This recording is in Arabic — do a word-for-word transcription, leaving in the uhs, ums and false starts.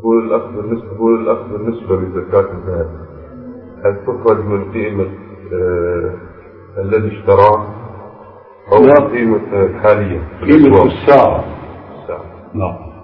يقول الأخ بالنسبة يقول الأخ بالنسبة لزكاة المال هل تخرج من قيمة آه الذي اشتراه أو من قيمة الحالية؟ قيمة الساعة. الساعة. نعم.